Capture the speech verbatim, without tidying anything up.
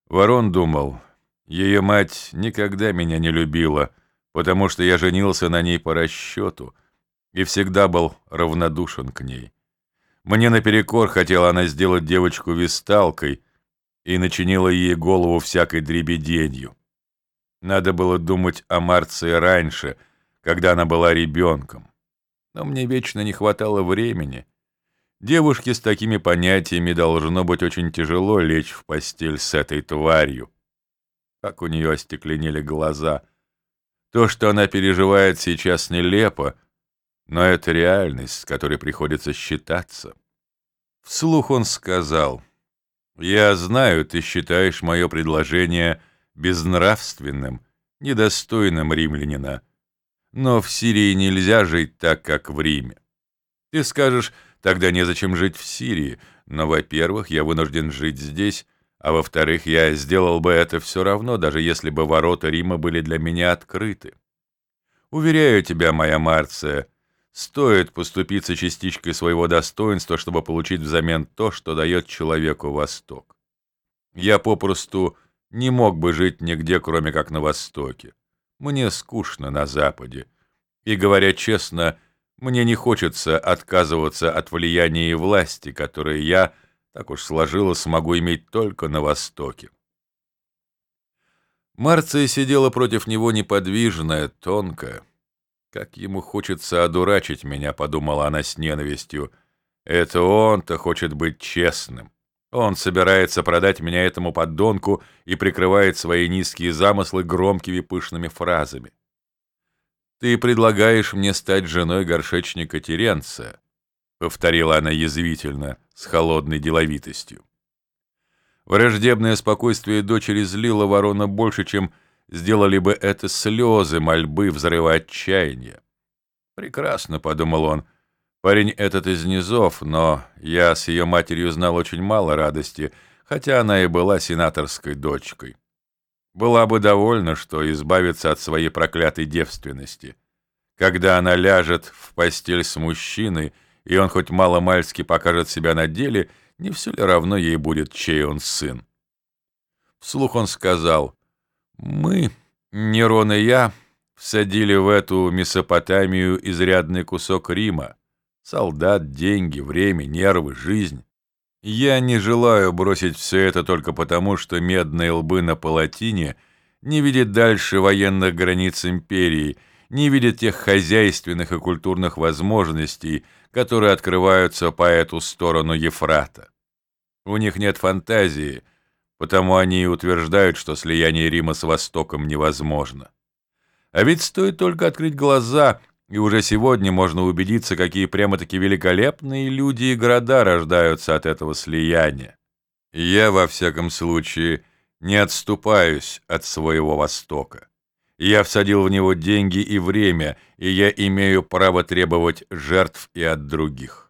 Ворон думал, ее мать никогда меня не любила, потому что я женился на ней по расчету и всегда был равнодушен к ней. Мне наперекор хотела она сделать девочку висталкой и начинила ей голову всякой дребеденью. Надо было думать о Марции раньше, когда она была ребенком. Но мне вечно не хватало времени. Девушке с такими понятиями должно быть очень тяжело лечь в постель с этой тварью. Как у нее остекленели глаза. То, что она переживает сейчас, нелепо, но это реальность, с которой приходится считаться. Вслух он сказал: «Я знаю, ты считаешь мое предложение безнравственным, недостойным римлянина, но в Сирии нельзя жить так, как в Риме. Ты скажешь, тогда незачем жить в Сирии, но, во-первых, я вынужден жить здесь, а во-вторых, я сделал бы это все равно, даже если бы ворота Рима были для меня открыты. Уверяю тебя, моя Марция, стоит поступиться частичкой своего достоинства, чтобы получить взамен то, что дает человеку Восток. Я попросту не мог бы жить нигде, кроме как на Востоке. Мне скучно на Западе. И, говоря честно, мне не хочется отказываться от влияния и власти, которые я, так уж сложилось, смогу иметь только на Востоке». Марция сидела против него неподвижная, тонкая. «Как ему хочется одурачить меня», — подумала она с ненавистью. «Это он-то хочет быть честным. Он собирается продать меня этому подонку и прикрывает свои низкие замыслы громкими пышными фразами. «Ты предлагаешь мне стать женой горшечника Теренция», — повторила она язвительно, с холодной деловитостью. Враждебное спокойствие дочери злило ворона больше, чем сделали бы это слезы, мольбы, взрывы отчаяния. «Прекрасно», — подумал он, — «парень этот из низов, но я с ее матерью знал очень мало радости, хотя она и была сенаторской дочкой. Была бы довольна, что избавится от своей проклятой девственности. Когда она ляжет в постель с мужчиной, и он хоть мало-мальски покажет себя на деле, не все ли равно ей будет, чей он сын?» Вслух он сказал: «Мы, Нерон и я, всадили в эту Месопотамию изрядный кусок Рима. Солдат, деньги, время, нервы, жизнь. Я не желаю бросить все это только потому, что медные лбы на палатине не видят дальше военных границ империи, не видят тех хозяйственных и культурных возможностей, которые открываются по эту сторону Ефрата. У них нет фантазии, потому они и утверждают, что слияние Рима с Востоком невозможно. А ведь стоит только открыть глаза, и уже сегодня можно убедиться, какие прямо-таки великолепные люди и города рождаются от этого слияния. Я, во всяком случае, не отступаюсь от своего Востока. Я всадил в него деньги и время, и я имею право требовать жертв и от других.